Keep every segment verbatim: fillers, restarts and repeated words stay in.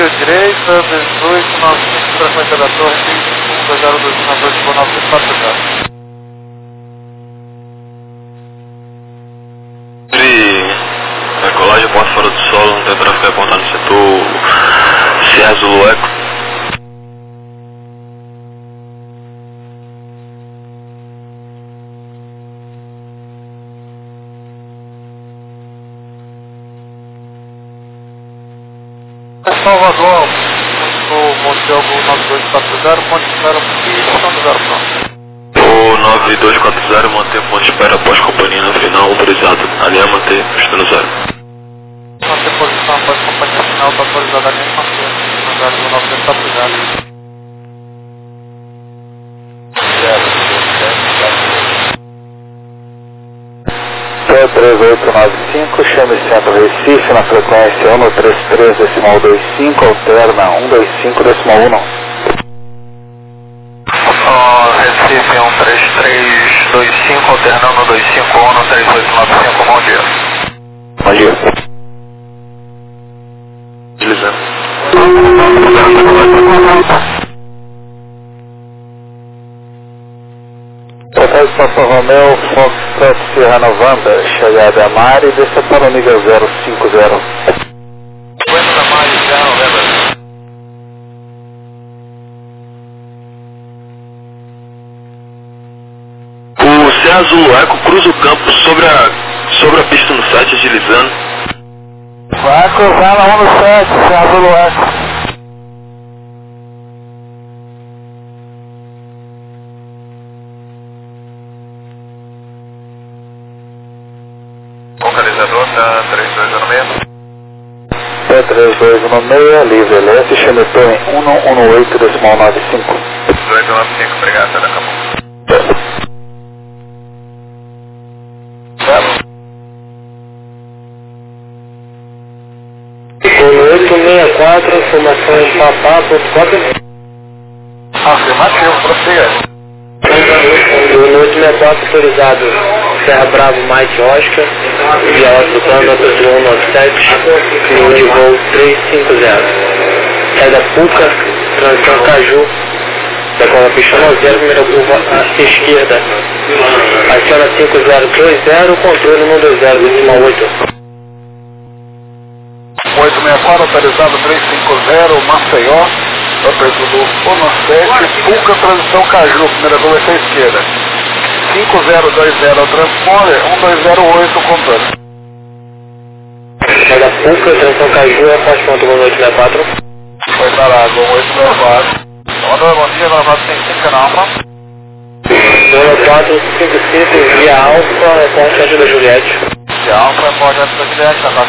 fio direita, dezoito, nove cinco, frequência da torre, um dois zero dois um dois nove seis quatro zero. Entre a colagem porta fora do solo, não tem tráfego apontado no setor Sierra Zulu Eco. Salvador, o Monte Diogo nove dois quatro zero, Monte Espera e Estação do Zero Pronto. O nove dois quatro zero mantém o ponto de espera após companhia no final autorizado. Ali é manter pista no zero. Manter posição após companhia final autorizada, ali é manter no zero nove dois quatro zero. três oito nove cinco, chame Centro Recife na frequência um três três decimal dois cinco, alterna um dois cinco decimal um. Uh, Recife um três três dois cinco, alternando dois cinco um, três oito nove cinco, bom dia. Bom dia. Utilizando. Hotel Estação Romeo, Foxtrot Sierra November, chegada a Mari, desça para o nível zero cinco zero. Bueno da Mari, Sierra November. O Sierra Zulu Eco cruza o campo sobre a, sobre a pista no site, agilizando. Vai cruzar na um no sete, Sierra Zulu Eco. Localizador da três dois zero seis. P três dois um seis, livre leste, chame torre um um oito decimal nove cinco. dois nove cinco, obrigado, daqui a pouco. oito seis quatro, informação em papá ponto quatro. Afirmativo, prossiga. oito seis quatro autorizado, Serra Bravo Mike Oscar, via Oscar Plano, outro um nove sete, número de voo três cinco zero. Sai da Puca, transição Caju, decola pista nove zero, primeira curva à esquerda. Aciona cinco zero dois zero, controle um dois zero, decimal oito. oito seis quatro, autorizado três cinco zero, Maceió, Aperto do um nove sete, Puca, transição Caju, primeira curva à esquerda. cinco zero dois zero, transponder, um dois zero oito, controle. Sai da Puca, transição Caju, aposto ponto um oito seis quatro. Foi para lá, Gol oito seis quatro. Mandou, bom dia, gravado sem cinco na Alfa. um quatro cinco cinco, via Alfa, reporte ajuda Juliette. Via Alfa, repórter da Juliette, tá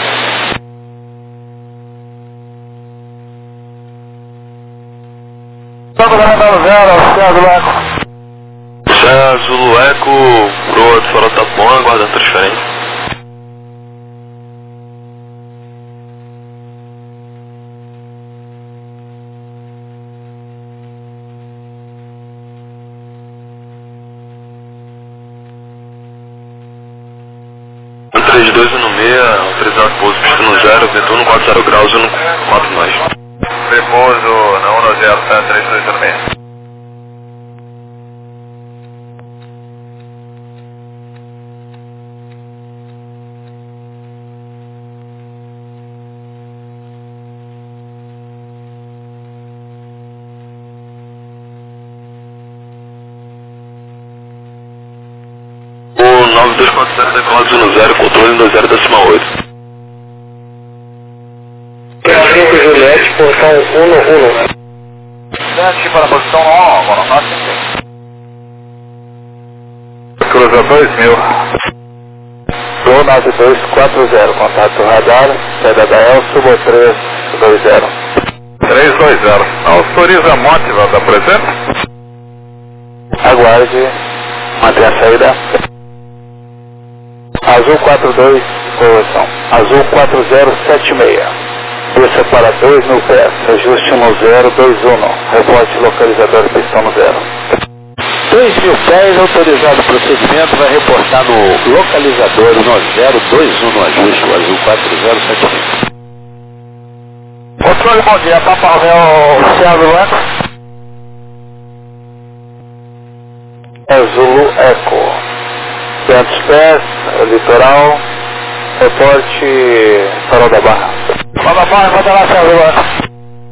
Toco da Radar Zero, Sierra Zulu Eco. Sierra Zulu Eco, proa de fora Tapuã, aguardando transferência. três dois um seis, autorizado pouso, pista no zero, vento no quatro zero graus e no quatro mais. Repouso na um zero, tá, três dois zero seis. O nove dois quatro zero decolado no zero, controle no zero decimal oito. cinco Juliette, portão um um. Sete para a posição um, agora nove cinco. Cruza dois mil. Gol nove dois quatro zero, contato radar, saída da El, subo três dois zero. três dois zero. Autoriza a mótiva da presença? Aguarde, mantenha a saída. Azul quatro dois, correção. Azul quatro zero sete seis. Desça para dois mil pés, ajuste no zero dois um. Reporte localizador pistão no zero. dois mil pés, autorizado o procedimento, vai reportar no localizador no zero dois um no ajuste, o Azul quatro zero sete seis. Controle, bom dia, Papa Romeo, Sierra Zulu Eco. Zulu Eco. quinhentos pés, litoral, reporte Farol da Barra. Farol da Barra, manda lá, Sierra Zulu Eco.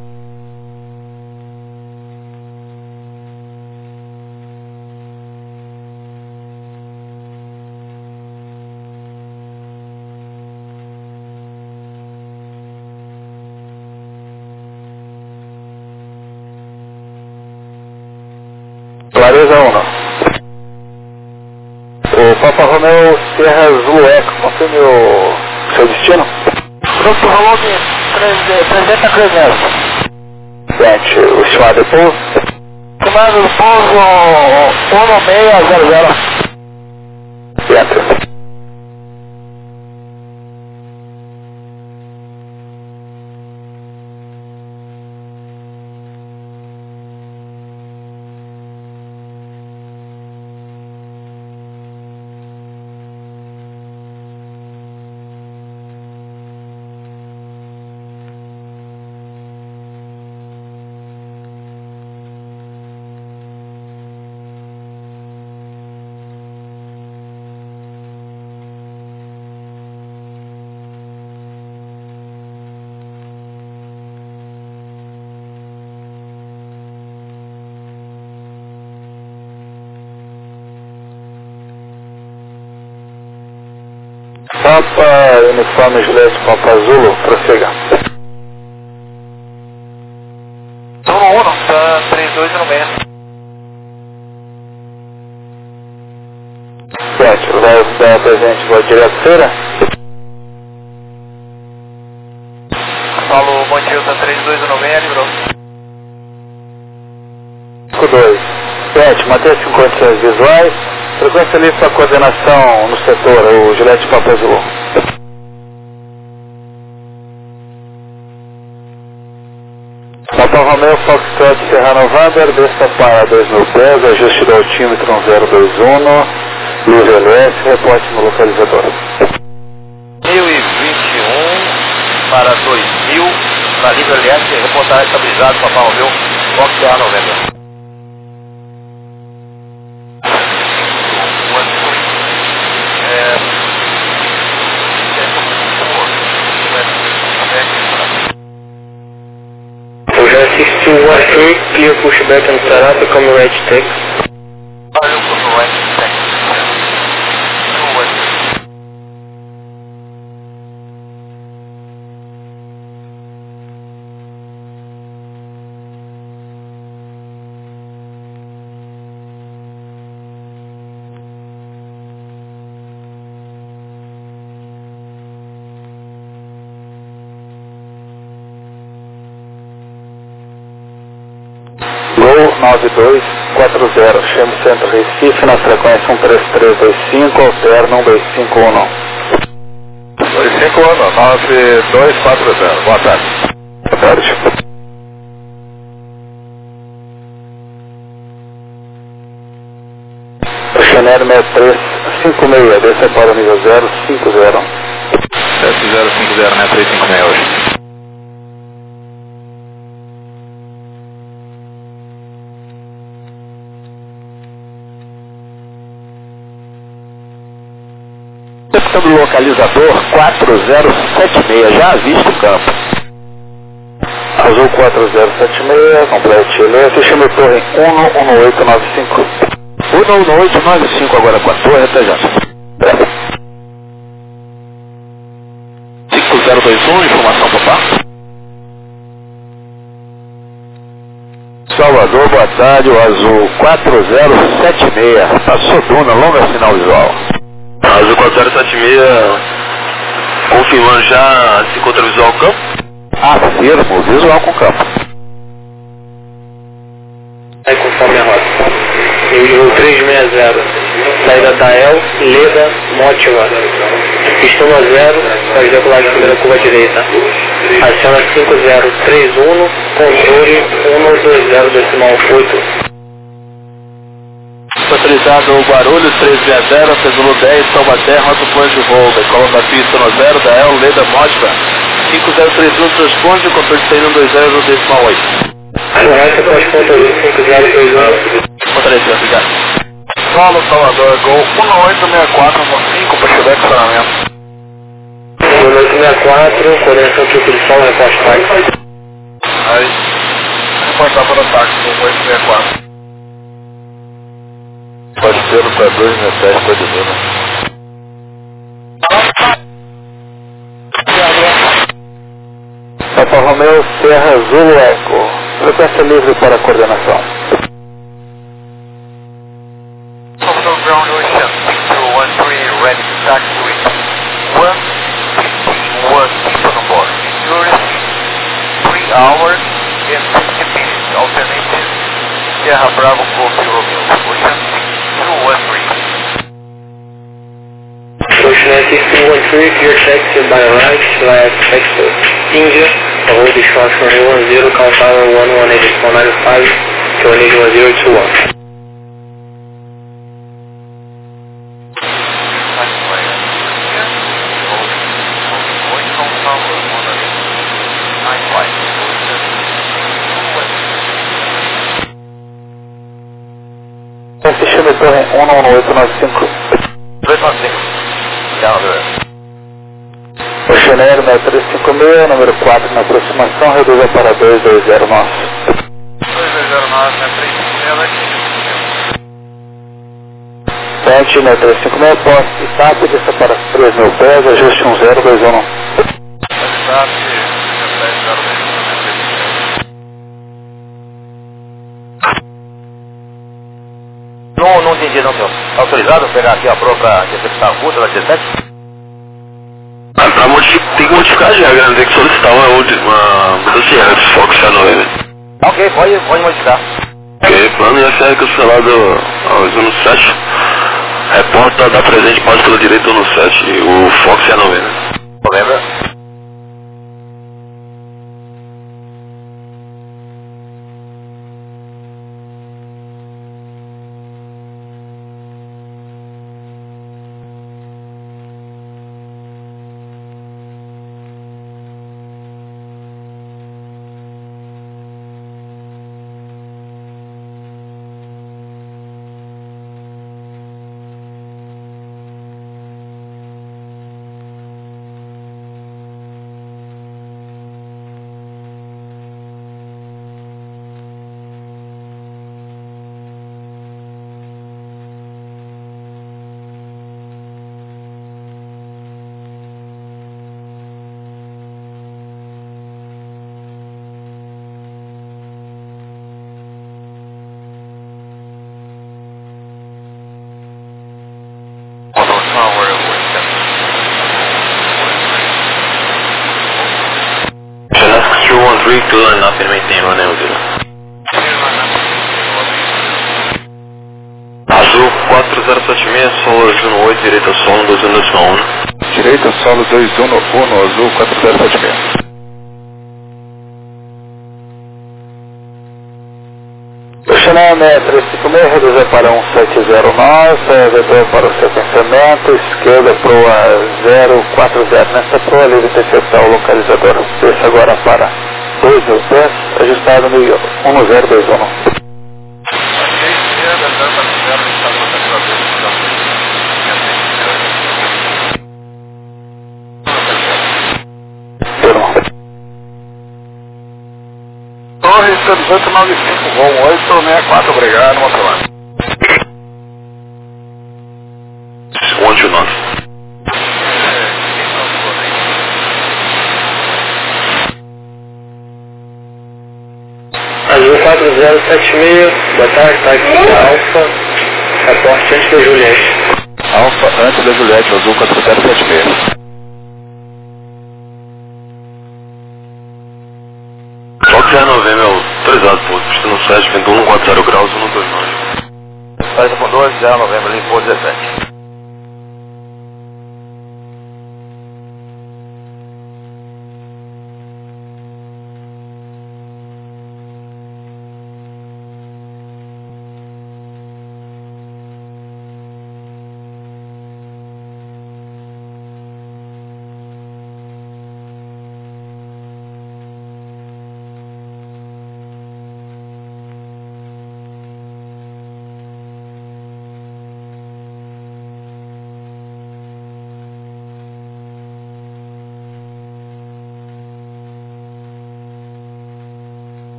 Clareza um. O Papa Romeo Sierra Zulu Eco, confirme o seu destino. Grupo volume trezentos trezentos. Gente, o estimado de pouso. Estimado de pouso um seis zero zero. Dentro. Papa, uniforme Juliette Papa Zulu, prossiga. Zulu um, tá três dois no meio. sete, vai presente, vou direto feira. Paulo, bom dia, tá três dois no meio, livrou. cinco dois, sete, mantenha-se com condições visuais. Frequência livre para coordenação no setor, o Juliette Papa Zulu. Papa Romeo Foxtrot Serra November, desça para dois mil pés, ajuste do altímetro um zero dois um, luz L S, reporte no localizador. mil e vinte e um para dois mil, na livre L S, reportagem estabilizado, Papa Romeo Foxtrot Serra November. six two one three, clear pushback and start up, come right take. Valeu, come right take. nove dois quatro zero, chamo Centro Recife, na frequência um três três dois cinco, alterna um dois cinco um. dois cinco um, nove dois quatro zero, boa tarde. Boa tarde. Chanel seis três cinco seis, desce para o nível zero cinco zero. sete zero cinco zero, né, três cinco seis hoje. Do localizador quatro zero sete seis, já avista o campo. Azul quatro zero sete seis, complete L S, chama torre um um oito nove cinco. um um oito nove cinco agora com a torre, até já. cinco zero dois um, informação Papá. Salvador, boa tarde, o Azul quatro zero sete seis, passou Duna, longa sinal visual. Azul quatro zero sete seis, confirmando já se encontra visual com campo? Afirmo, visual com campo. Aí conforme a rota. Nível três seis zero, saída da El, Leda, Mótiva. Pistona zero, pode decolar de primeira curva direita. Aciona cinco zero três um, controle um dois zero decimal oito. Autorizado Guarulhos três seis zero, Tesouro dez, Taubaté, rota plano de voo, decola da pista no zero, da El, Leda, Mótiva. cinco zero três um transponde, controle de saída dois zero decimal oito. Correto, pode pontuar cinco zero três um. Fortaleza, obrigado. Solo Salvador, Gol um oito seis quatro cinco para chegar estacionamento. um oito seis quatro, coordenação tipo de sol, reporte táxi. Aí, reportar para o táxi do um oito seis quatro. Pode ser o para dois sete sete, pode ver, né? Papa Romeo, Serra Zulu Eco. Frequência livre para coordenação. Salvador Ground Ocean, zero one three, ready to taxi one fifteen one people on board. Security, three hours and fifty minutes. Alternative, Sierra Bravo, Golf Romeo. Ocean two one three. Ocean six two one three, clear taxi by right, slash exit India, hold the short runway one zero, call tower one one eight four nine five, coordinate one zero two one. Assistiu torre um nove oito nove cinco. dois nove cinco. Ocean Air três cinco seis, número quatro na aproximação, reduza para dois dois zero nove. dois dois zero nove, né? três cinco seis, vai ser. Pente, né? três cinco seis, poste de TAP, desça para três mil pés, ajuste um zero dois um. WhatsApp, dez zero dois um. Não, não entendi não, senhor. Autorizado a pegar aqui a prova para interceptar a curta da dezessete? Ah, pra modificar, tem que modificar a regra, né? Tem que solicitar uma, uma mudança de regra dos focos C nove. Ok, pode, pode modificar. Ok, plano I F R cancelado ao no sete. Reporta da presente, passa pela direita no sete, o Fox C nove. Lembra? two one three, clear enough and maintain one zero. Azul quatro zero sete seis, solo Juno oito, direita solo dois um um. Direita solo dois um um, azul quatro zero sete seis. Ocean Air três cinco seis, reduzir para um sete zero nove, vetor para o sequenciamento, esquerda proa zero quatro zero, nesta proa livre T C C, o localizador. Desça agora para dois mil pés, ajustado no um zero dois um. Torre dezoito nove cinco, voo oito seis quatro, obrigado, Motorland. um dois nove. Azul quatro zero sete seis, boa tarde, táxi Alfa, reporte antes da Juliette. Alfa antes da Juliette, azul quatro zero sete seis. Fox C nove, meu, autorizado, pô, pista no sete, vento um quatro zero graus, um dois nove. Saída com doze, zero novembro, limpo dezessete.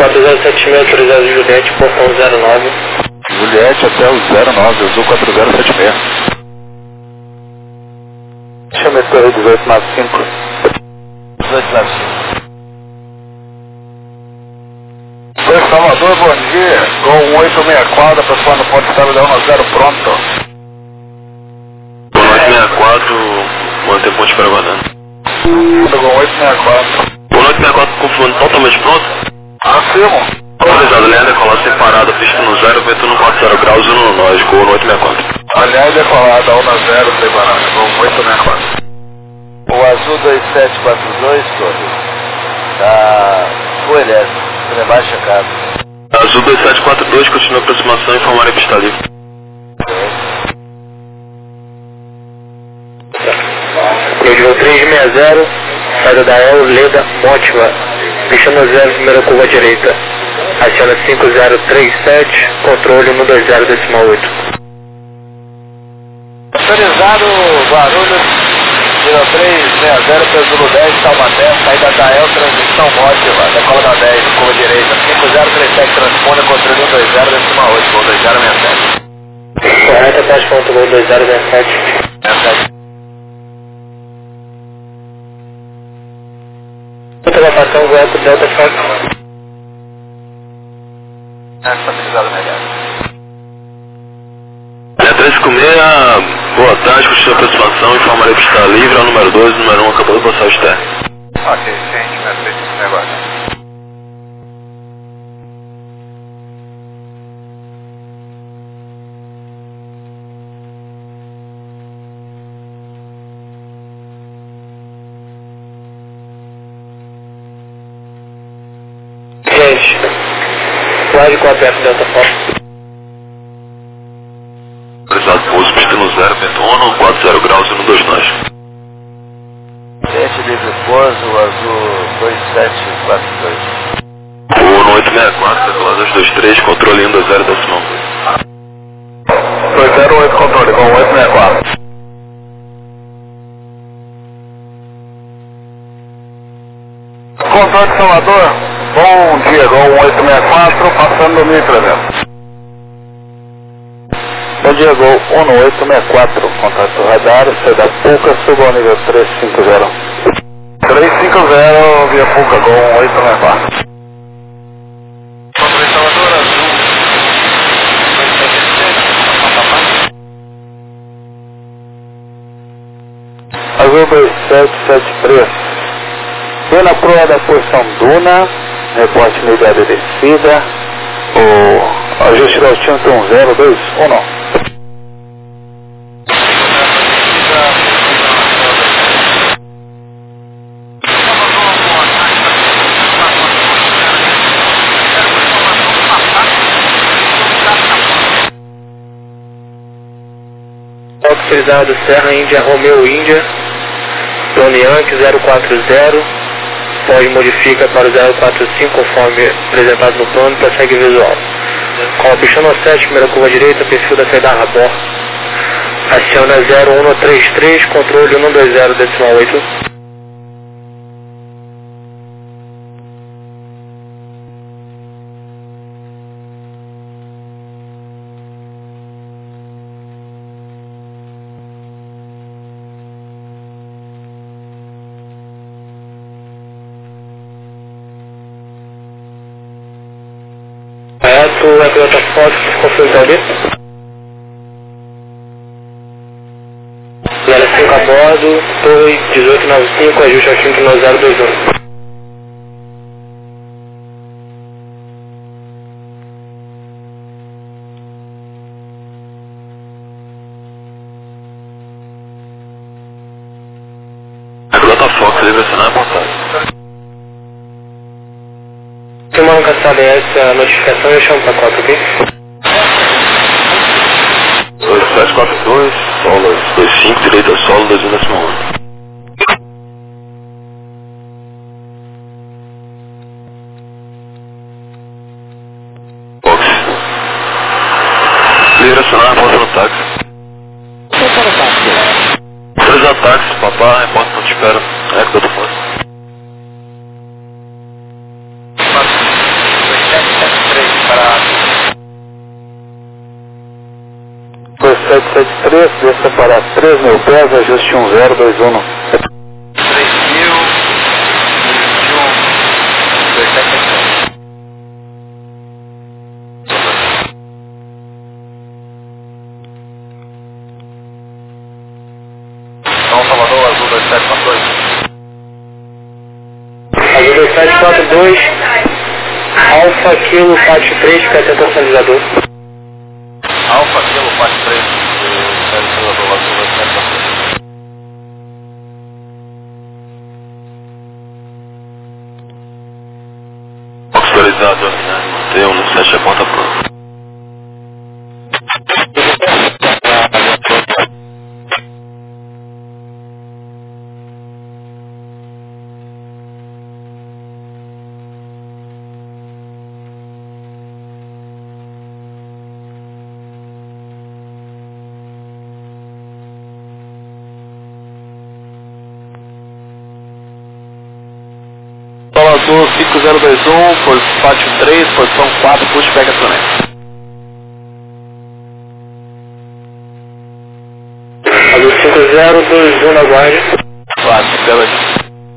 quatro zero sete seis, autorizado Juliette, portão zero nove. Juliette até o zero nove, Azul quatro zero sete seis. Chame Torre dezoito nove cinco. dezoito nove cinco. Oi, Salvador, bom dia. Gol um oito seis quatro, pessoal no ponto de estrada um a zero, pronto. Gol oito seis quatro, mantém ponte permanente. Gol oito seis quatro. Gol oito seis quatro, confirmando totalmente pronto. Afirmo. Autorizado, linha decolada sem parada, pista no zero, vento no quatro zero graus, uno no nós, gol oito seis quatro. Aliás, decolada um a zero, sem barata, gol oito seis quatro. O Azul dois sete quatro dois, Torre, tá full elétrico, debaixo a casa. Azul dois sete quatro dois, continua a aproximação e informar a pista livre. Nível três seis zero, saída da El, Leda, Mótiva, pista no zero, primeira curva direita. Aciona cinco zero três sete, controle um dois zero decimal oito. Autorizado Guarulhos, zero três seis zero, Pesulo dez, Taubaté, saída da El, transmissão Mótiva, decola da dez, curva direita, cinco zero três sete, transpone, controle um dois zero decimal oito, gol dois zero seis sete. Correta, taxa ponto gol dois zero seis sete. seis sete. Ultrapassão, Goiás, Delta Fox. Estabilizado melhor. Linha três cinco seis, boa tarde, continua a aproximação, informar a pista livre, é o número dois, o número um acabou de passar o externo. Ok, gente, mas fez esse negócio. Gente, Slide quatro F Delta Fox. Autorizado pouso, pista no zero, vento um, quatro zero graus, uno dois nós. Gente, livre pouso, Azul dois sete quatro dois. Gol oito seis quatro, decolada dois dois três, controle um dois zero decimal oito. dois zero oito, controle, com oito seis quatro. Controle de Salvador, bom dia, gol um oito seis quatro, passando no mil e trezentos. Bom dia, Gol um oito seis quatro, contato radar, saída Puca, suba ao nível três cinco zero. três cinco zero, via Puca, gol um oito seis quatro. Controle de Salvador, Azul dois sete sete três. Vem na proa da posição Duna, reporte unidade descida, o ajuste do altímetro um zero dois um. Autorizado Serra Índia Romeo Índia, Tony Yankee zero quatro zero, pode modifica para o zero quatro cinco conforme apresentado no plano, prossegue visual. Com a pista no sete, primeira curva direita, perfil da saída Rabor. Aciona zero um três três, controle um dois zero decimal oito. Correto, é Toyota Fox, confirma ali. zero cinco a bordo, Torre dezoito noventa e cinco, ajuste ao cinco no zero dois um. A Toyota Fox, livre acionar a montagem. Se uma nunca sabe essa notificação, eu chamo para quatro, ok? dois sete quatro dois, solo dois cinco, direita solo, dois um décimo um. Fox. Livre acionar, volta no táxi. Três ataques, papá, repórter, não te espero. É que eu tô fora. sete sete três, desça para três mil pés, ajuste um zero dois um. três mil, vinte e um, dezessete sete. São Salvador, Azul dois sete quatro dois. Azul dois sete quatro dois, Alfa Kilo Fátio três, que é atenção sinalizador. Alfa Kilo Fátio três, sinalizador Azul dois sete quatro dois. Autorizado, né? Tem um no sete, aponta pro... Azul cinco zero dois um, Fátio três, posição quatro, push pega também. Azul cinco zero dois um na guarda. Claro, bela aqui.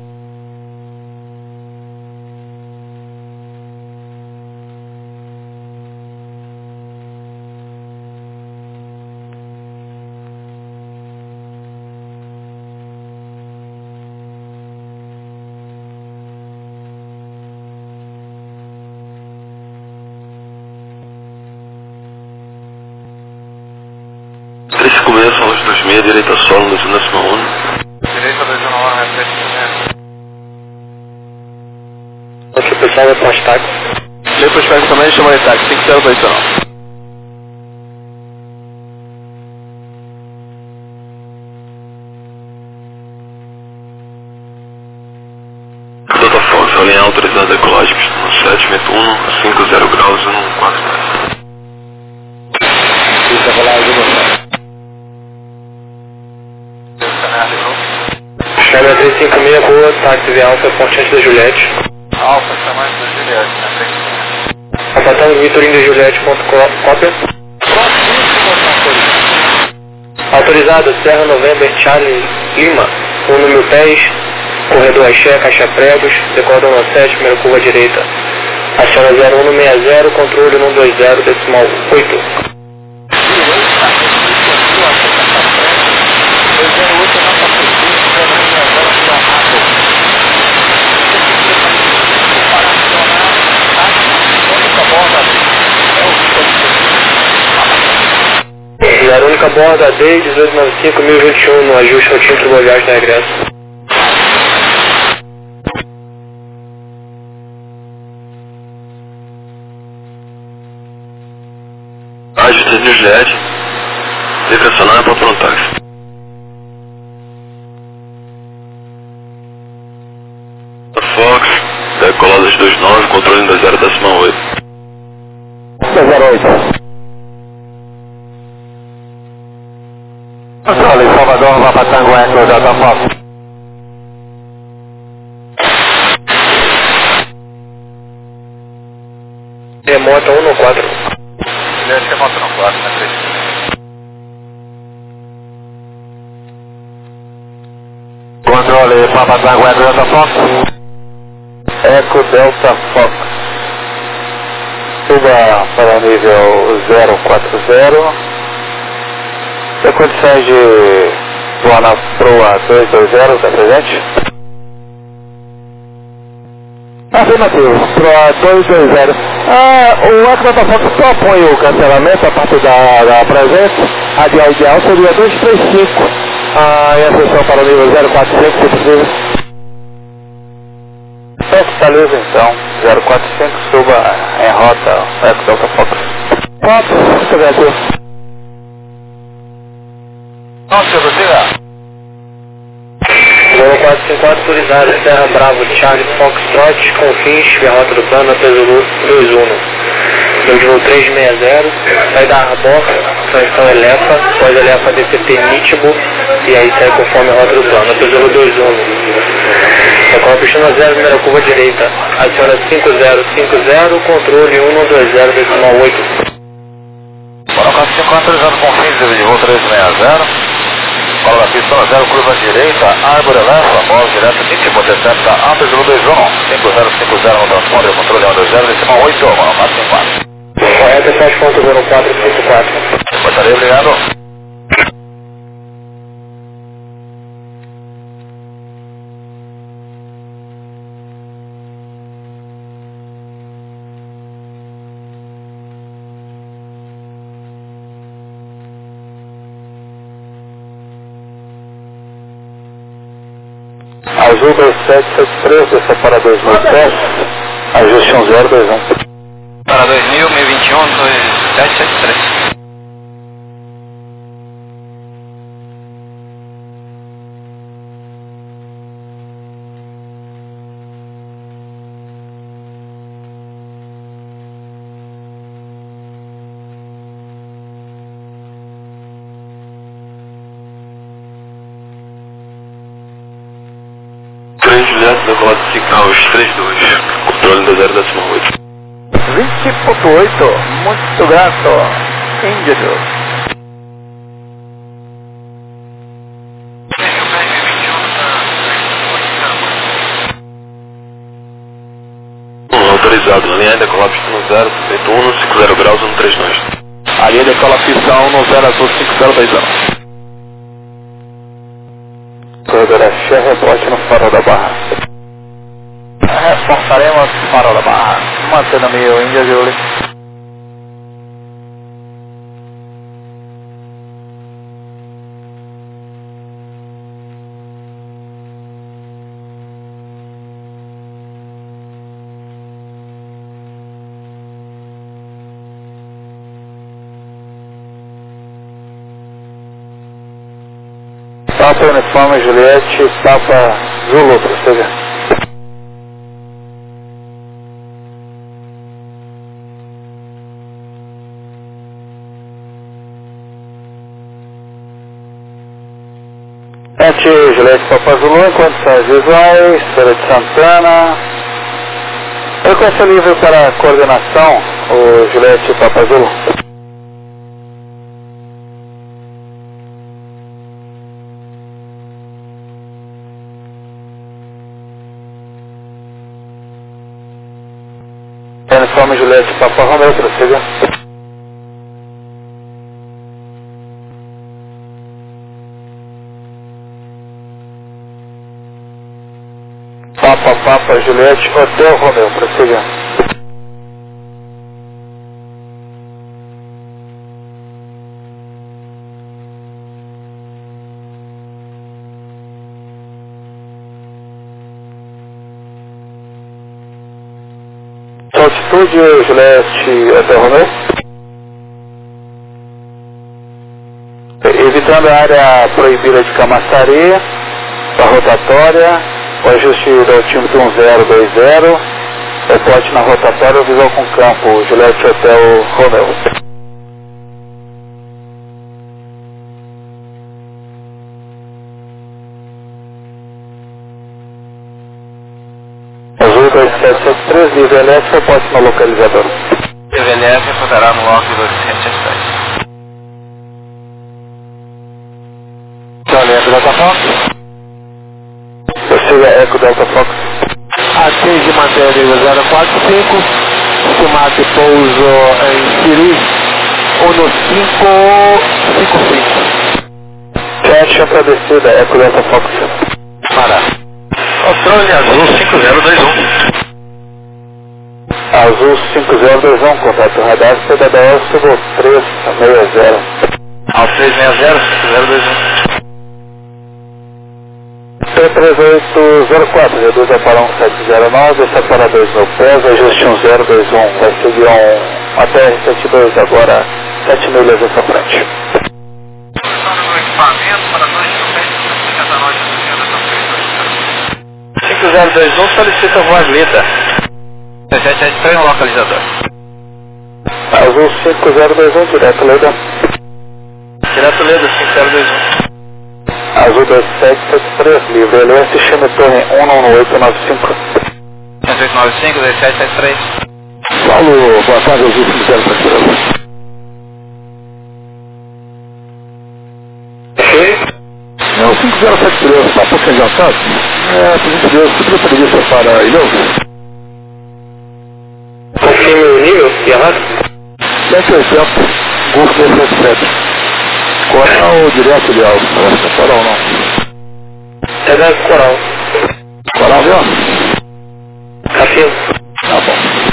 três cinco seis, são os dois meia, direita solo, dois um décimo um. Direita dois um na hora, repete. Aqui o pessoal vai para os táxis. Depois pega também, chama de táxi, cinco zero dois um. Delta Fox, alinhar autorizado ecológicos no sete, meto um, cinco zero graus, um quatro dez. Isso, vai lá, ajuda. Chama três cinco seis, rua, táxi via Alfa, Ponte Antes da Juliette. Alfa, chamando da Juliette, na frente. Sapatão Vitor da Juliette, ponto cópia. Autorizado, Serra November, Charlie Lima, um no mil pés, corredor Axé, caixa pregos, decorador no sete, primeira curva direita. Aciona zero um seis zero, controle um dois zero, decimal oito. Zero única borda D dezoito noventa e cinco mil e vinte e um no ajuste ao título da viagem da regresso. Ajuste de Juliette, direcionar para o táxi. Fox, decoladas dois nove, controle da zero décimo oito. zero oito. Controle, Salvador, vai para Tango Echo, Delta Fox. Remota um no quatro. Juliette, remota no quatro, na frente. Controle, Papa Tango Echo, Delta Fox. Echo, Delta Fox. Suba para o nível zero quatro zero. Tem condições de voar na proa dois dois zero, está presente? Afirmativo, proa dois dois zero. Ah, o Eco Delta Fox propõe o cancelamento a partir da, da presença. Radial ideal seria dois três cinco. Ah, em ascensão para o nível zero quatro cinco, se possível. Está livre então, zero quatro cinco, suba em rota Eco Delta Fox. quatro, fica negativo. Não, senhor, diga. zero quatro cinco quatro, autorizado, Serra Bravo, Charlie Foxtrot, Confins, via rota do plano, Pesulu dois um. Deu de voo três seis zero, sai da Arbor, transição Elefa, após Elefa D C T Nitibo, e aí sai conforme a rota do plano, Pesulu dois um. Decola pistona zero, primeira curva direita, adiciona cinco zero cinco zero, controle um dois zero, decimal oito. Alcance cinquenta, atualizando com quinze de voo três seis zero. Fala da pista zero, curva direita, Árvore Leste, voz direto, íntimo, descendo da Ampes do dois um, cinco zero cinco zero no transponder, controle um dois zero, decima oito, máximo quatro. Correto, sete ponto zero quatro cinco quatro. Portaria, obrigado. Azul dois sete sete três, desça para dois mil e dez, ajuste um zero dois um. Para dois mil, mil e vinte e um, dois sete sete três. três Juliette, decolado de cinco aos três dois, controle da zero décimo oito. vinte ponto oito, muito grato, Índio. Autorizado, linha decolado pista no zero, sessenta e um, cinco zero graus, um três dois. A linha decola pista um no zero azul cinco zero dois um. Corredor F, rebote no farol da barra. Reforçaremos farol da barra. Mantendo meio Índia Julie. Papa Uniforme Juliette, Papa Zulu, prossiga. Sete Juliette, Papa Zulu, em condições visuais, Feira de Santana. Frequência livre para coordenação, o Juliette, Papa Zulu. Uniforme Juliette, Papa Romeo, prossiga. Papa, Papa, Juliette, Hotel Romeo, prossiga. Altitude, Juliette, Hotel Romeo. Evitando a área proibida de Camaçari, a rotatória, o ajuste do altímetro um zero dois zero, reporte na rotatória, visual com campo, Juliette Hotel Romeo. Azul dois sete sete três, livre L S, reporte no localizador. Livre L S reportará no local dois sete sete três. Eco Delta Fox. Prossiga Eco Delta Fox. Atinge matéria zero quatro cinco, estimado pouso em Siri, um cinco cinco cinco. Fecha para descida, Eco Delta Fox. Para. Controle azul cinco zero dois um. Azul cinco zero dois um, contato radar, C D D S três seis zero. Ao três seis zero, cinco zero dois um. T três oito zero quatro, reduza para um sete zero nove, está para dois mil pés, ajuste um zero dois um, vai seguir um A T R setenta e dois agora, sete milhas essa frente. cinco zero dois um solicita voz lida. sete sete três no localizador. Azul cinco zero dois um, direto Leda. Direto Leda, cinco zero dois um. Azul dois sete sete três, livre L S, chame torre um nove oito nove cinco. um oito nove cinco, dois sete sete três. Paulo, boa tarde, Azul cinco zero sete três. cinco zero sete três, está um pouquinho adiantado? É, por gentileza, você podia pedir isso para Ilhéus? Confirme o nível e a rota. sete oitenta, Golf dois sete sete. Coral ou direto de alto? Não acho que é coral não. É da Coral. Coral mesmo? Afirmo. Tá bom.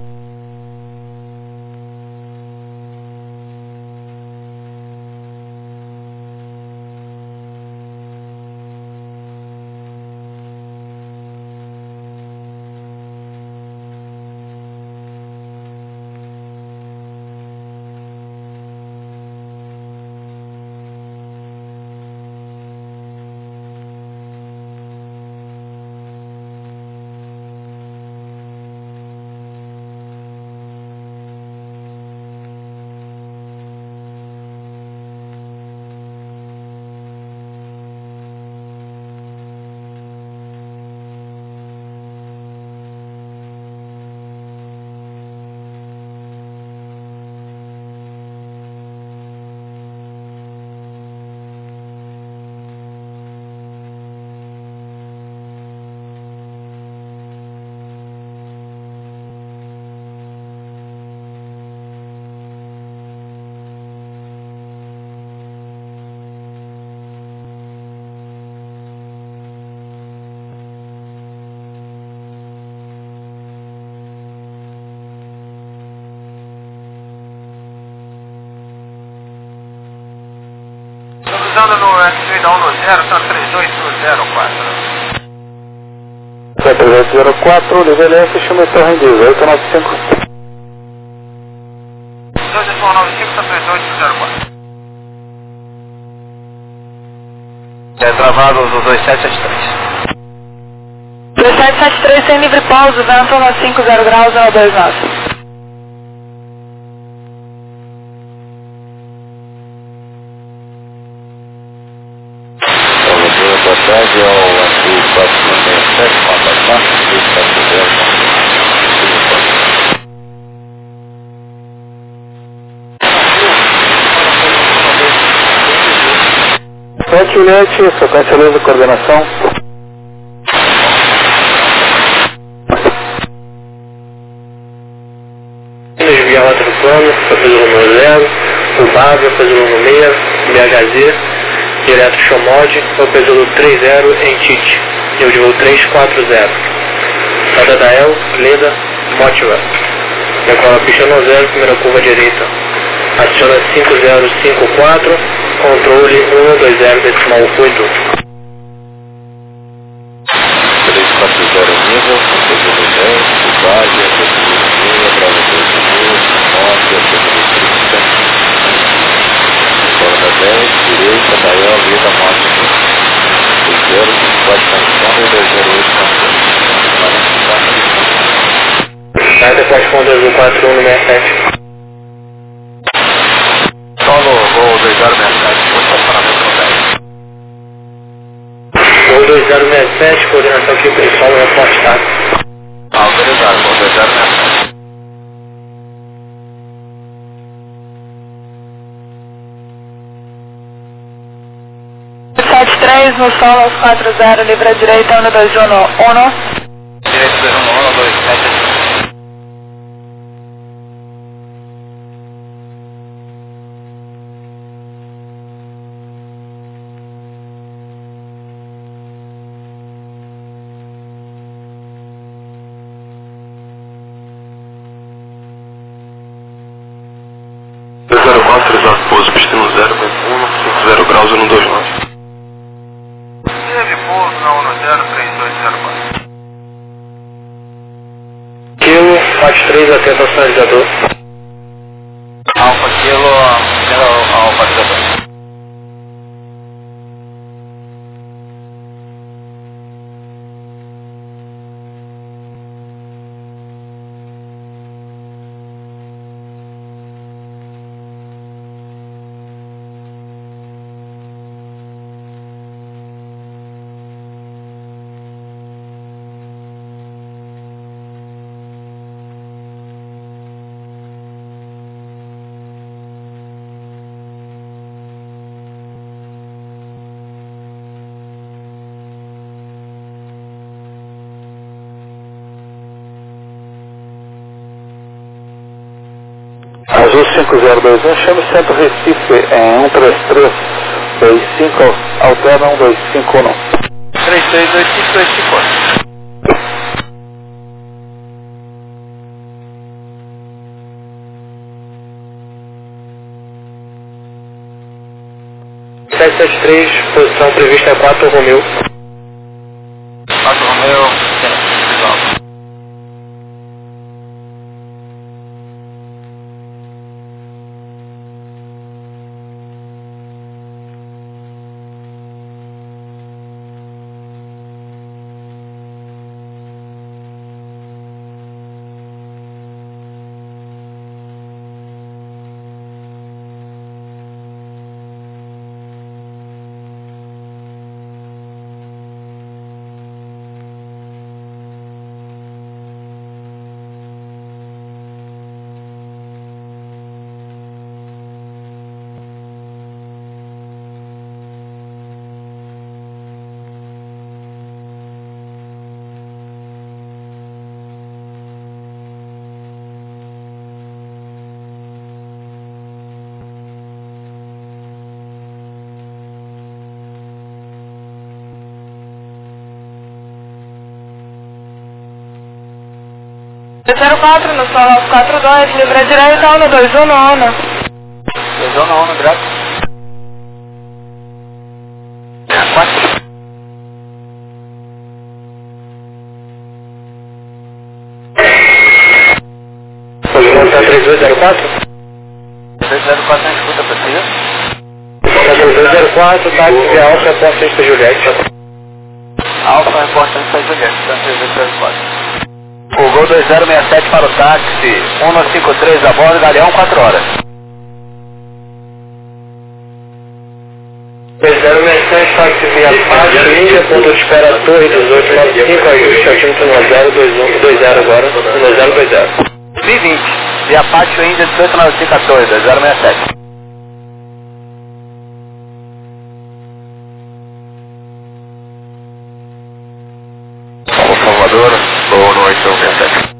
Cruzando no S P da um no zero, está três oito zero quatro. três oito zero quatro, nível F, chama torre de oito nove cinco. dois oito nove cinco, está três oito zero quatro. É travado do dois sete sete três. dois sete sete três sem livre pouso, vento no cinco zero graus, zero dois nove. Boa tarde, ao Azul quatro seis sete, Mata Marcos, dois quatro zero. Sete Juliette, sequência luz de coordenação. Desvia a rota do plano, foi pelo número zero, o Bárbara foi pelo número seis, B H Z, direto Chomode, foi pelo três zero em Tite, eu de voo três quatro zero. Rota da El, Leda, Motiva. Decola a pista no zero, primeira curva direita. Aciona cinco zero cinco quatro, controle um dois zero decimal oito. três quatro zero nível, pelo dez, base, meia, brava dois mil, nove, trinta. Borda dez, direita, Dael, Leda, Motiva. zero, quatro condição, dois zero oito. Sai depois com dois quatro um no sessenta e sete. Solo Gol dois zero seis sete, foi estacionamento no dez. Gol dois zero seis sete, coordenação aqui para solo reportado. Autorizado, Gol dois zero seis sete. sete três no solo aos quatro zero, livre à direita, um dois um um. Direito dois um um, dois sete. zero quatro, exato, pouso, pista no zero, vento um, cinco zero graus, um dois nove. Teve pouso na um no zero, três dois zero quatro. Kilo, faz três, atento ao sinalizador. Alfa Kilo, Kilo Alfa Kilo. Azul cinco zero dois um, chame Centro Recife em um três três dois cinco, alterna um dois cinco um. três três dois cinco dois cinco um. sete sete três, posição prevista é quatro Romeu. quatro Romeu, visual. zero quatro no solo quatro dois, livre à direita, um dois um no ONU. dois um no ONU, direto. quatro. Posição três dois zero quatro? três zero quatro na escuta, precisa? três dois zero quatro, táxi via Alfa, reporte para Juliette. Alfa, reportante para Juliette, três dois zero quatro. O Gol dois zero seis sete para o táxi, um cinco três a bordo, Galeão, quatro horas. dois zero seis sete, táxi via Apache, Índia, ponto de espera Torre dezoito noventa e cinco, ajuste altímetro no zero dois um dois zero agora, no zero dois zero. C vinte, via Apache, Índia, dezoito noventa e cinco a Torre, dois zero seis sete. Salvador, boa noite, um seis sete.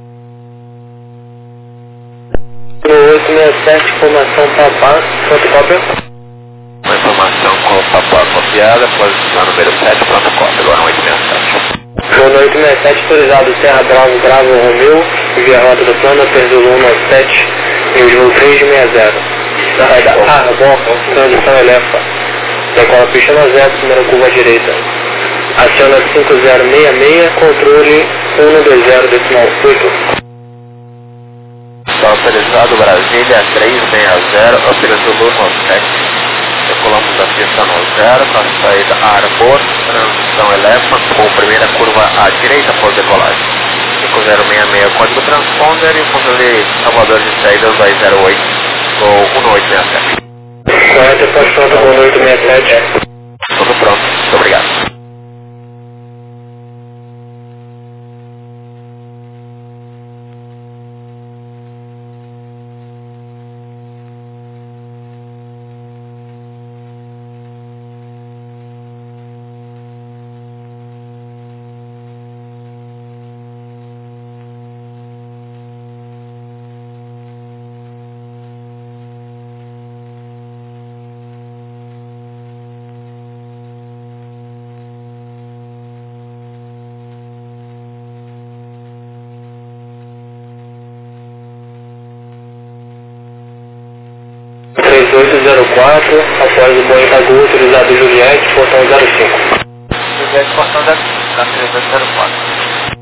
No oito seis sete, formação Papá, fotocópia. Uma informação com o papá copiada, posição número sete, pronto cópia, agora um oito seis sete. Voo no oito seis sete, autorizado Serra Bravo, Bravo Romeu, via rota do plano, Perdulo um nove sete, em voo três seis zero. Da, da, ah, bom, transição Elefa. Decola pista no zero, primeira curva à direita. Aciona cinco zero seis seis, controle um dois zero decimal oito. Está autorizado Brasília três seis zero, Perdulo nove sete. Decolamos da pista no zero, para saída aeroporto, transição Elefa, com primeira curva à direita após decolagem. cinco zero seis seis, código transponder e o controle Salvador de saída dois zero oito, ou um oito seis sete. Correto, pode pronto, voo no oito seis sete. Tudo pronto, muito obrigado. três oito zero quatro, após o Boeing Tagul, autorizado Juliette, portão zero cinco. Juliette, portão zero cinco, da três dois zero quatro.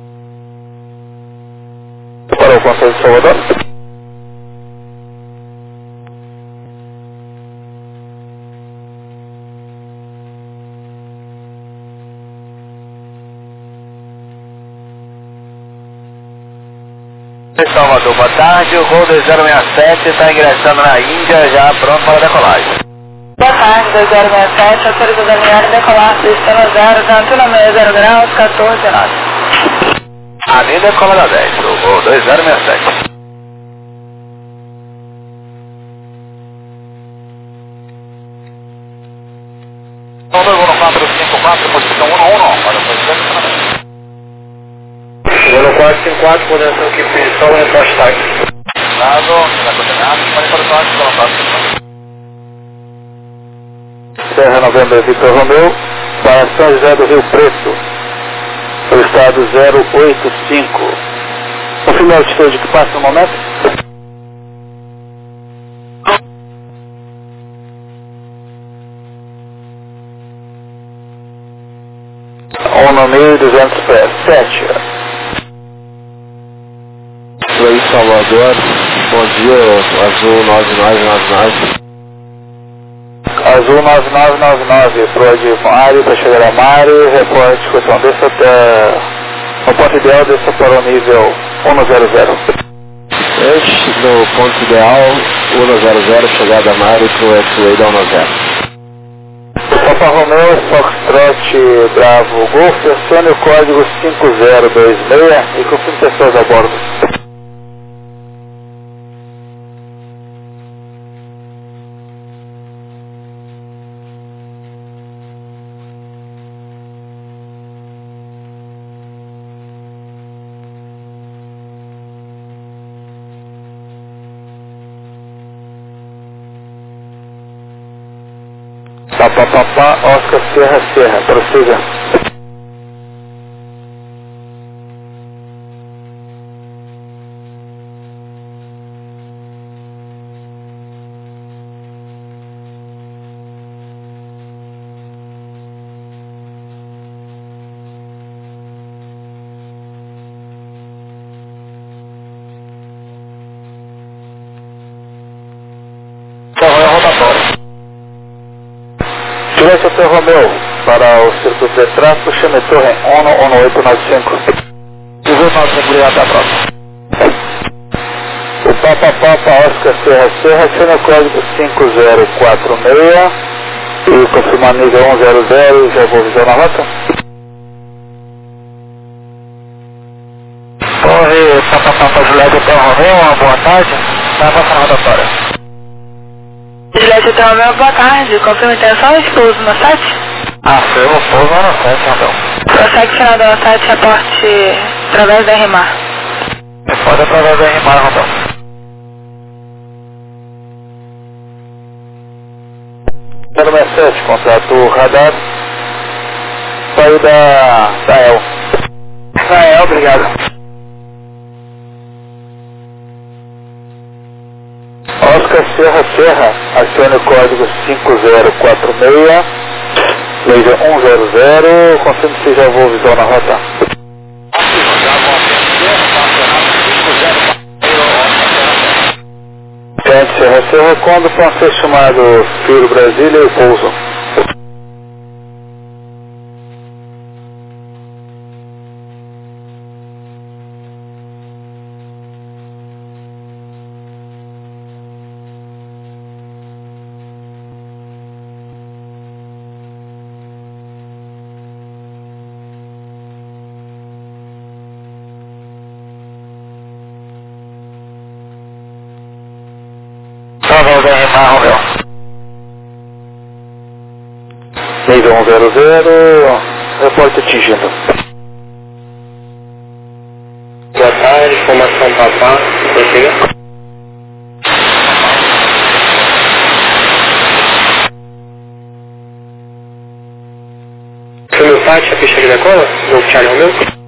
Para o Conselho de Salvador. Salvador, boa tarde, o Gol dois zero seis sete está ingressando na Índia, já pronto para decolagem. Boa tarde, dois zero seis sete, autorizado a aviar decolar, pista no zero, Antuna meia zero graus, quatorze nove. Ali decola da dez, o Gol dois zero seis sete. Salvador, quatro cinco quatro, posição um um, para a posição de Voo no quatro cinco quatro, coordenação equipe de som e pós-táxi. autorizado, está coordenado, para cortar, voltar. Serra Novembro Vitor Romeu, para São José do Rio Preto, o estado zero oito cinco. Confirme a altitude que passa no momento. um mil e duzentos pés, sete. Oi, Salvador, bom dia, Azul nove nove nove nove. Azul nove nove nove nove, proa de Mari, para chegar a Mari, reporte, questão, desça até, no ponto ideal, desça para o nível cento. Este no ponto ideal, cento, chegada a Mari para o S-Way da cento. Papa Romeo, Foxtrot, Bravo, Golf, acione o código cinco zero dois seis e confirme pessoas a bordo. Papa Papa, Oscar Serra Serra, prossiga. Torre rotatória. Silêncio Hotel Romeu, para o circuito de tráfego, chame torre um um oito nove cinco. Visou nosso obrigado, até a próxima. O Papa Papa Oscar Serra Serra, chame o código cinco zero quatro seis e confirmar nível cento, já vou visar na rota. Torre Papa Papa Juliette Hotel Romeu, uma boa tarde, na próxima rotatória. Juliette Hotel Romeu, boa tarde. Confirma intenções, pouso no sete? Afirmo, pouso no sete, então. Prossegue final do sete, reporte através da R M A R. Reporte através da R M A R, então. zero seis sete, contato radar. Saída da E L. Da E L, obrigado. Oscar Serra Serra, acione o código cinco zero quatro seis, leia cento, confirme se já vou visual na rota. Tente Serra Serra, quando para ser chamado Firo Brasília e pouso. Nível da R M A R, Romeu. Nível cento, reporte atingido. Boa tarde, informação Papá, prossiga. Filme Pátio, a pista de decola, Golf Charlie Romeu.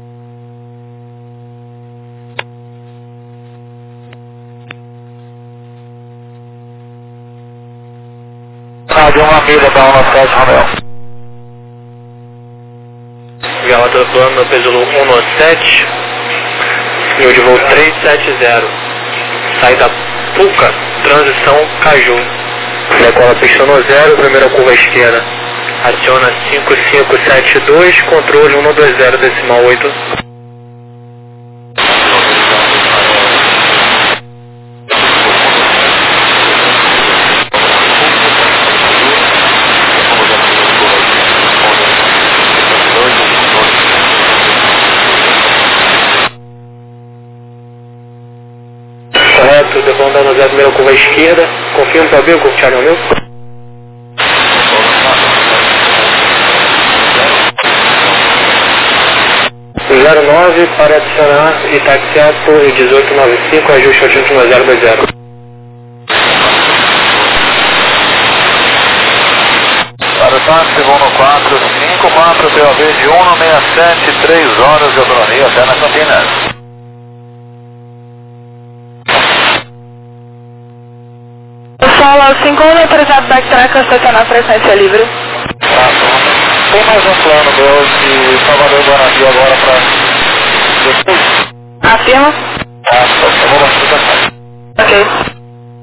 De uma milha da cento sete, Romeu. Gala do plano, peso cento sete, nível de voo trezentos e setenta. Saída Puca, transição Caju. Decola pista no zero, primeira curva à esquerda. Aciona cinco cinco sete dois, controle cento e vinte decimal oito. Decolando no zero, primeira curva à esquerda. Confirma para ver o Golf Charlie Romeu. zero nove para adicionar e taxiar Torre dezoito noventa e cinco, ajuste oito um zero dois zero. Para o táxi, voo no quatro cinco quatro, P O V de um seis sete, três horas de autonomia até na Campinas. Solo cinco um, autorizado backtrack, estacionar frequência livre. Tá, tem mais um plano meu de Salvador Guarani agora para depois. Afirma? Tá, só que eu vou bater da casa. Ok.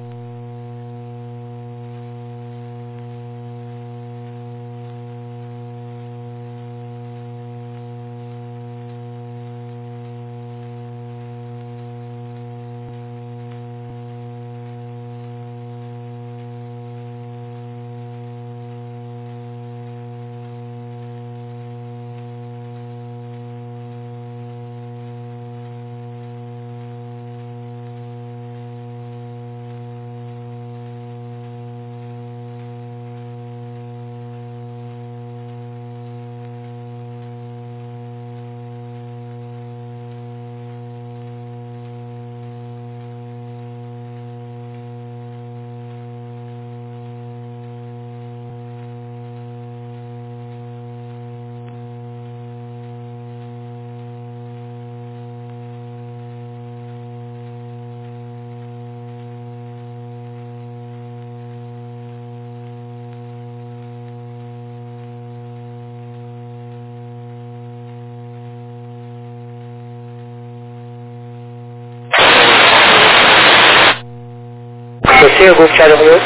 Você, eu vou puxar o meu.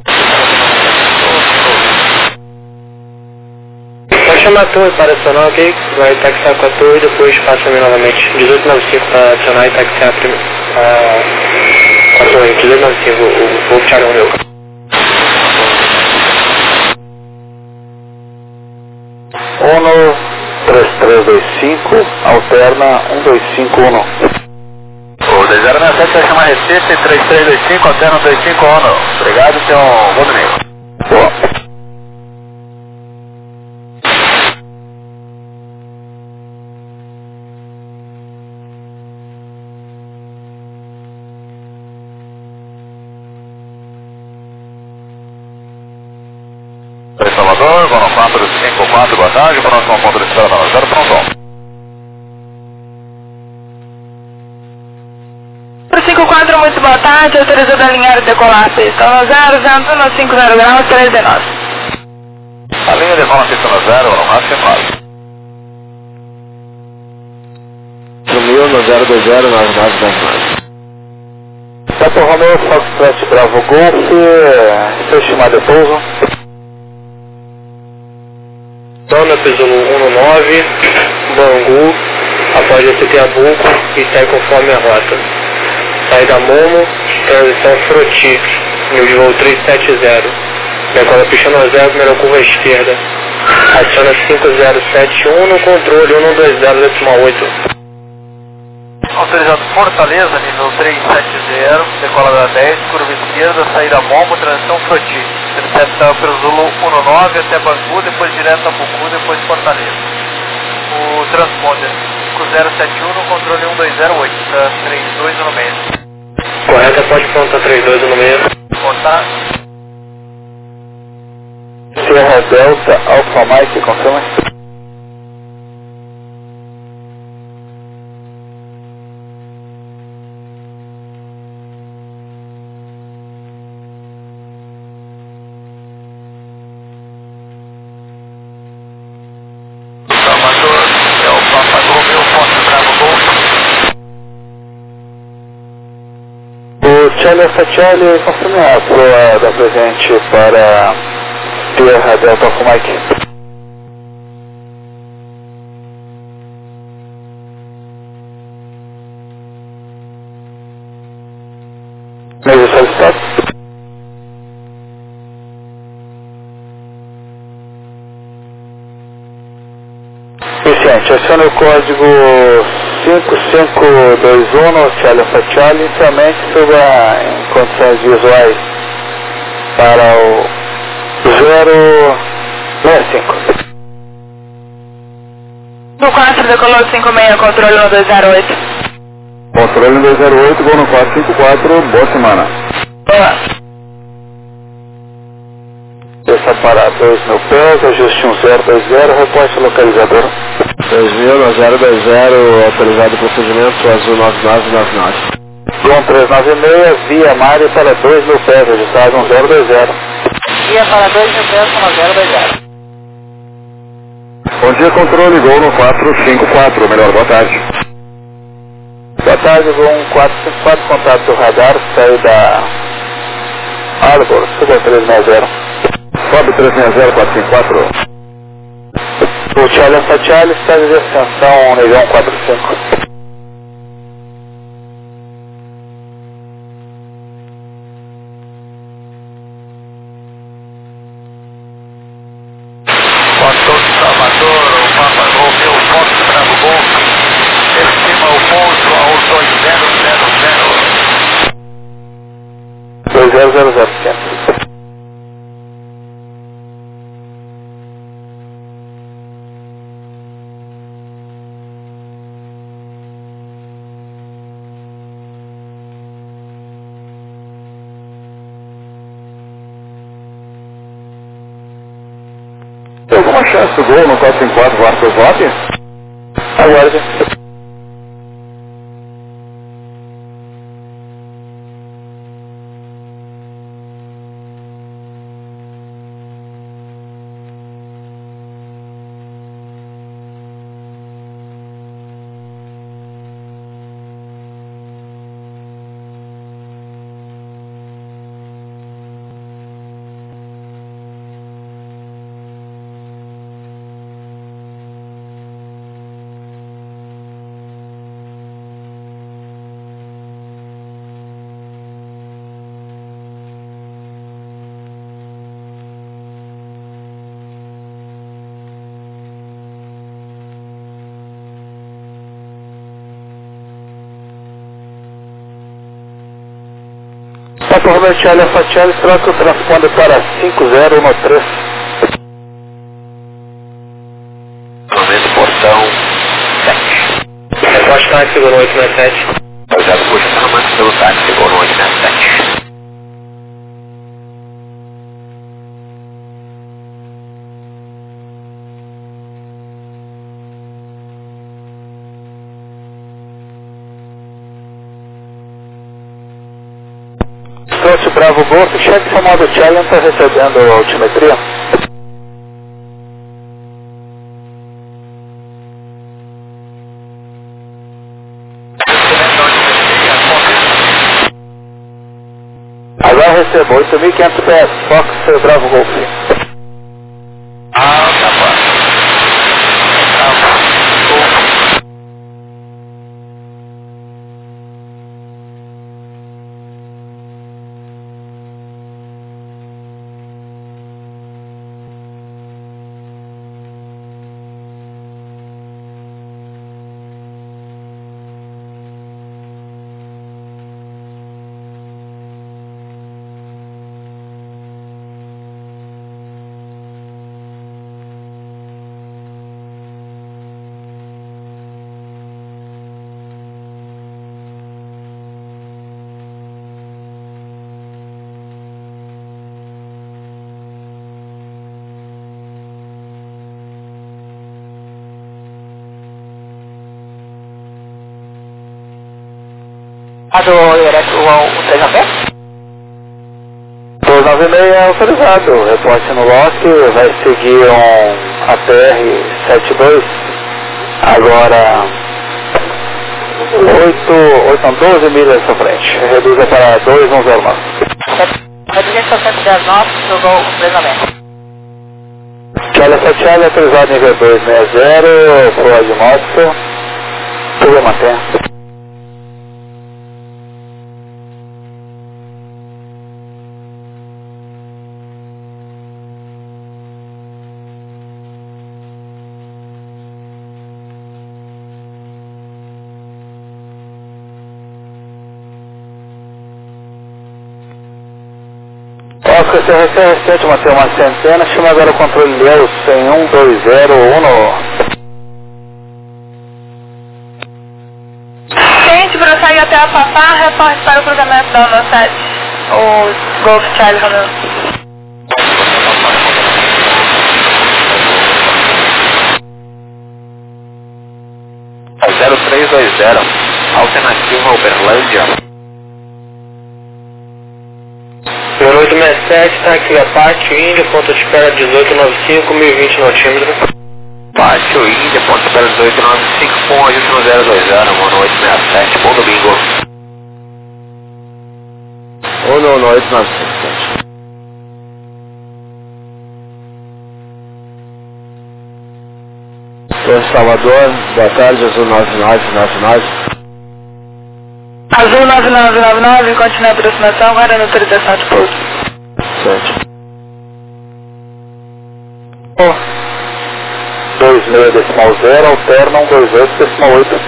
Pode chamar a torre para adicionar, ok? Vai taxiar com a torre e depois passa-me novamente. dezoito noventa e cinco para adicionar e taxiar primeiro. Ah, com a torre, dezoito noventa e cinco, eu vou puxar o meu. Uno três três dois cinco, alterna um dois cinco um. O dois zero seis sete vai chamar Recife, três três dois cinco, alterna dois cinco um. Obrigado, tenha um bom domingo. Boa. Oi, Salvador, vou no quatro cinco quatro, boa tarde, próximo ponto de espera na zero, pronto. cinco quatro, muito boa tarde, autorizado a alinhar e decolar pista no zero, vento no cinco zero graus, três de nove. A linha de cola pista no zero, no máximo quatro. Sumiu no zero dois zero nove nove dois nove. Papa Romeo, Foxtrot Bravo Golf, seu estimado de pouso. Dona Pesulo um nove, Bangu, após S T Abuco e segue conforme a rota. Saída Momo, transição Froti, nível de voo trezentos e setenta. Decola pista no zero, primeira curva à esquerda. Adiciona cinco zero sete um no controle um dois zero decimal oito. Autorizado Fortaleza, nível trezentos e setenta, decola da dez, curva esquerda, saída Momo, transição Froti. Intercepta pelo Zulu um nove até Bangu, depois direto a Bucu, depois Fortaleza. O transponder cinco zero sete um no controle um dois zero oito, tá três dois no meio. Correta, pode pronta três dois no meio. Contar. Sierra Delta Alpha Mike, confirma. Salvador, é o Papa Romeo, Fox Bravo Golf. O Charlie Alpha Charlie, confirme a proa da presente para Sierra Delta Alpha Mike. Meio solicitado. Vicente, acione o código cinco cinco dois um no Charlie Alpha Charlie, inicialmente suba em condições visuais para o zero seis cinco. No quatro, decolou cinco seis, controle um dois zero oito. Controle um dois zero oito, gol no quatro cinco quatro, boa semana. Boa. Desça para dois mil pés, ajuste um zero dois zero, reporte localizador. dois mil, zero dois zero, autorizado o procedimento, azul nove nove nove nove. Gol três nove seis, via Mari para dois mil pés, registrado um zero dois zero. Via para dois mil pés, um zero dois zero. Bom dia, controle, gol no quatro cinco quatro, melhor, boa tarde. Boa tarde, gol um quatro cinco quatro, contato do radar, saída Arbor, suba três seis zero. Sobe três seis zero, quatro cinco quatro. O Charlie Alpha Charlie está de extensão negão quatro cinco. Motor de Salvador, o Papa Romeu, Fox Bravo Golf, estima o pouso ao dois zero zero zero. dois zero zero zero, centro. Tem alguma chance do gol no quatro cinco quatro, voar para o vote? Aguarde. Papa Robert Charlie Alpha Charlie, troca o transponder para cinco zero um três. Momento portão sete. Reporte táxi, gol oito seis sete. Autorizado por chamamento pelo táxi, gol oito seis sete. Trote Bravo Golf, cheque seu modo Challenge, está recebendo a altimetria. Agora recebo oito mil e quinhentos pés, Fox Bravo Golf. Ah, tá bom. A do direto o três nove seis? dois nove seis é autorizado, reporte no lock, vai seguir um A T R setenta e dois, agora oito, doze milhas à frente, reduza para dois um zero nove. Reduzir para cento e dez nove, jogou o três nove seis. Charlie Alpha Charlie, autorizado nível dois seis zero, proa de moto, tudo mantém. Oscar C R C R sete, mantém uma centena, chama agora o controle Leus em um dois zero um. consegue até a Papá, reporte para o cruzamento da Ono sete, o Golf Charlie Romeo. zero três dois zero, alternativa Uberlândia. zero oito seis sete, táxi da Pátio Índia, ponto de espera dezoito noventa e cinco, mil e vinte notímetros. Pátio Índia, ponto de espera dezoito noventa e cinco, com ajuste no zero dois zero, Ono oito seis sete, bom domingo. Ono oito nove sete. Salvador, boa tarde, Azul nove nove nove nove. Azul nove nove nove nove, continua a aproximação, agora no autorização de pouso. Certo. dois seis decimal zero, alternam dois oito decimal oito.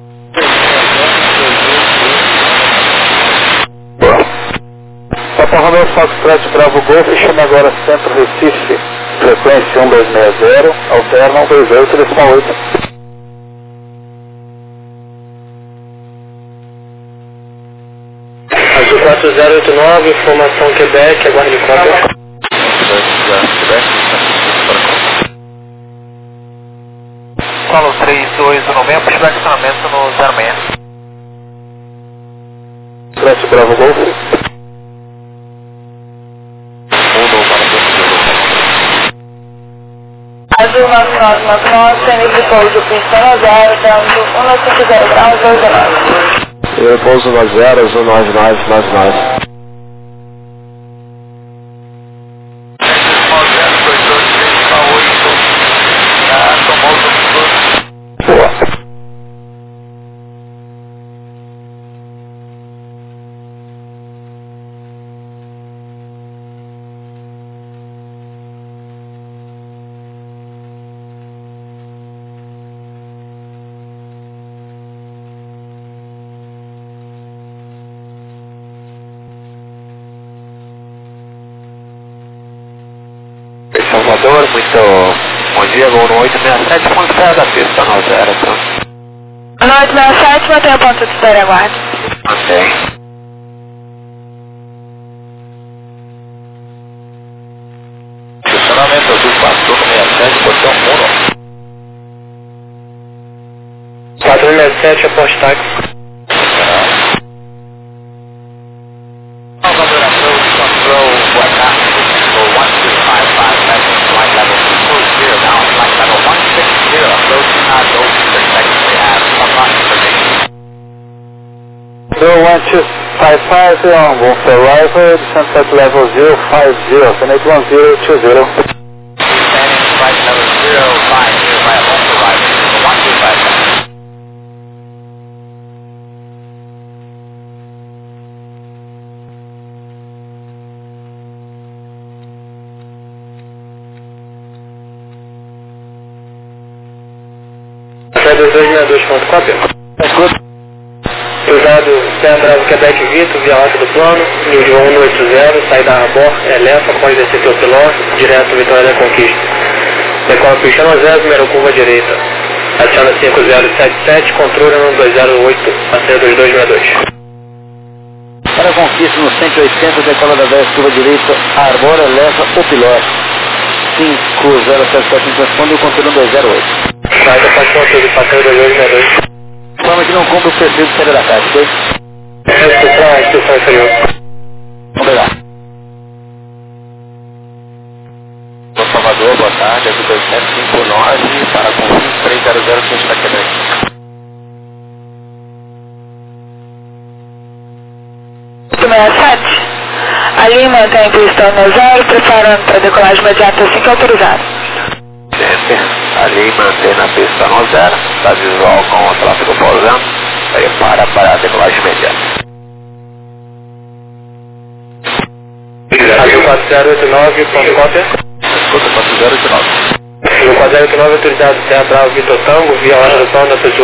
Papa Romeo Foxtrot Bravo Golf, chama agora Centro Recife, frequência um dois seis zero, alternam dois oito decimal oito. Azul quatro zero oito nove, informação Quebec, aguarde cópia. Fala três dois no meio, puxar estacionamento no zero seis. Foxtrot Bravo Golf. Azul nove nove nove nove, sem nível de pouso, pistão zero, dando cento e cinquenta graus, dois nove. Eu pouso no zero, Azul nove nove nove nove. Salvador, muito bom dia, Ono oito seis sete, ponto de espera da pista no zero, tá? Ono oito seis sete, mantém o ponto de espera, aguarde. Mantém. Estacionamento Azul quatro seis sete, portão um. quatro seis sete, aposte táxi. Salvador approach, control, boa tarde, one two five five, flight level two four zero, now flight level one six zero, approaching our goal to effectively have Papa information. zero one two five five, on Wolf arrival, sunset level zero five zero, connect one zero two zero. Standing flight level zero five zero, via Wolf arrival, one two five five. dois dois seis dois, ponto cópia. Cruzado Serra Bravo Quebec Vitor, via alta do plano, nível um oito zero, saída Arbor, Elefa, pode descer pelo piloto, direto Vitória da Conquista. Decola Cristiano zero, primeira curva direita. Adiciona cinco zero sete sete, controle no dois zero oito, passeio dois dois seis dois. Para a Conquista no cento e oitenta, decola da dez, curva direita, Arbor, Elefa, o piloto. cinco zero sete sete, responde o controle no dois zero oito. Saída para controle, passeio dois dois seis dois. Forma que não cumpre o perfil de saída da caixa, ok? Restrição à instituição inferior. Obrigado. Salvador, boa tarde, Azul dois sete cinco nove, para com três zero zero, frente da Quebec. oito seis sete, ali mantém pistão no zero, preparando para decolagem imediata assim que autorizado. Ali mantém na pista no zero, está visual com o tráfego pousando, prepara para a decolagem imediata. Azul quatro zero oito nove, ponto cópia. Escuta quatro zero oito nove. Azul quatro zero oito nove, autorizado Serra Bravo Vitor Tango, via hora do plano da